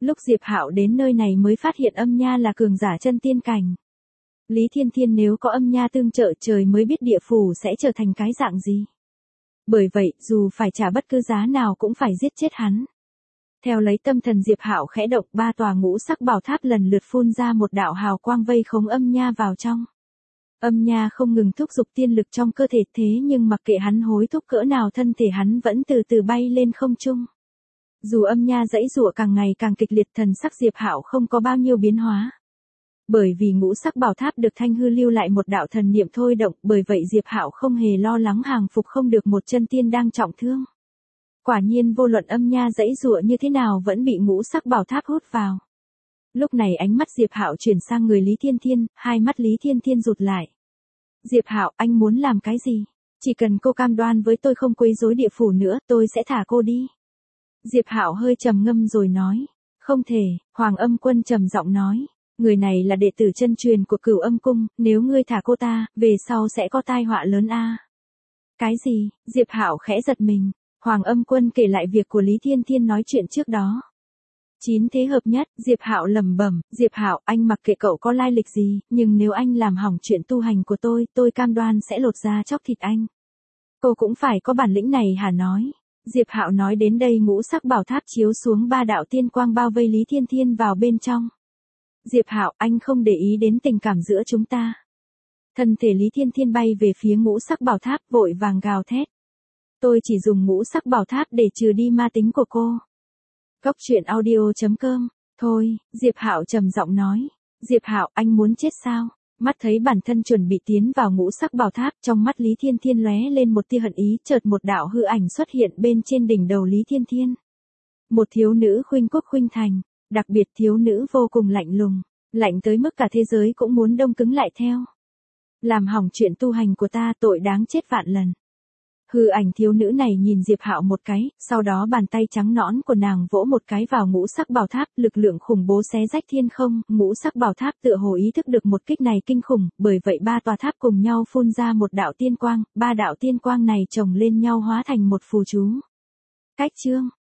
Lúc Diệp Hạo đến nơi này mới phát hiện Âm Nha là cường giả chân tiên cảnh. Lý Thiên Thiên nếu có Âm Nha tương trợ trời mới biết địa phủ sẽ trở thành cái dạng gì. Bởi vậy, dù phải trả bất cứ giá nào cũng phải giết chết hắn. Theo lấy tâm thần Diệp Hạo khẽ động, 3 tòa ngũ sắc bảo tháp lần lượt phun ra một đạo hào quang vây khống Âm Nha vào trong. Âm Nha không ngừng thúc giục tiên lực trong cơ thể, thế nhưng mặc kệ hắn hối thúc cỡ nào thân thể hắn vẫn từ từ bay lên không trung. Dù Âm Nha giãy giụa càng ngày càng kịch liệt, thần sắc Diệp Hạo không có bao nhiêu biến hóa. Bởi vì ngũ sắc bảo tháp được Thanh Hư lưu lại một đạo thần niệm thôi động, bởi vậy Diệp Hạo không hề lo lắng hàng phục không được một chân tiên đang trọng thương. Quả nhiên vô luận Âm Nha giãy giụa như thế nào vẫn bị ngũ sắc bảo tháp hút vào. Lúc này ánh mắt Diệp Hạo chuyển sang người Lý Thiên Thiên, hai mắt Lý Thiên Thiên rụt lại. Diệp Hạo, anh muốn làm cái gì? Chỉ cần cô cam đoan với tôi không quấy rối địa phủ nữa, tôi sẽ thả cô đi. Diệp Hạo hơi trầm ngâm rồi nói. Không thể, Hoàng Âm Quân trầm giọng nói. Người này là đệ tử chân truyền của Cửu Âm Cung, nếu ngươi thả cô ta, về sau sẽ có tai họa lớn a. Cái gì? Diệp Hạo khẽ giật mình. Hoàng Âm Quân kể lại việc của Lý Thiên Thiên nói chuyện trước đó. 9 thế hợp nhất, Diệp Hạo lẩm bẩm, Diệp Hạo, anh mặc kệ cậu có lai lịch gì, nhưng nếu anh làm hỏng chuyện tu hành của tôi cam đoan sẽ lột da chóc thịt anh. Cô cũng phải có bản lĩnh này hả nói. Diệp Hạo nói đến đây ngũ sắc bảo tháp chiếu xuống 3 đạo tiên quang bao vây Lý Thiên Thiên vào bên trong. Diệp Hạo, anh không để ý đến tình cảm giữa chúng ta. Thân thể Lý Thiên Thiên bay về phía ngũ sắc bảo tháp vội vàng gào thét. Tôi chỉ dùng ngũ sắc bảo tháp để trừ đi ma tính của cô. Góc truyện audio.com. Thôi, Diệp Hạo trầm giọng nói. Diệp Hạo, anh muốn chết sao? Mắt thấy bản thân chuẩn bị tiến vào ngũ sắc bảo tháp, trong mắt Lý Thiên Thiên lóe lên một tia hận ý, chợt một đạo hư ảnh xuất hiện bên trên đỉnh đầu Lý Thiên Thiên. Một thiếu nữ khuynh quốc khuynh thành, đặc biệt thiếu nữ vô cùng lạnh lùng, lạnh tới mức cả thế giới cũng muốn đông cứng lại theo. Làm hỏng chuyện tu hành của ta, tội đáng chết vạn lần. Hư ảnh thiếu nữ này nhìn Diệp Hạo một cái, sau đó bàn tay trắng nõn của nàng vỗ một cái vào ngũ sắc bảo tháp, lực lượng khủng bố xé rách thiên không, ngũ sắc bảo tháp tựa hồ ý thức được một kích này kinh khủng, bởi vậy 3 tòa tháp cùng nhau phun ra một đạo tiên quang, 3 đạo tiên quang này chồng lên nhau hóa thành một phù chú. Cách chương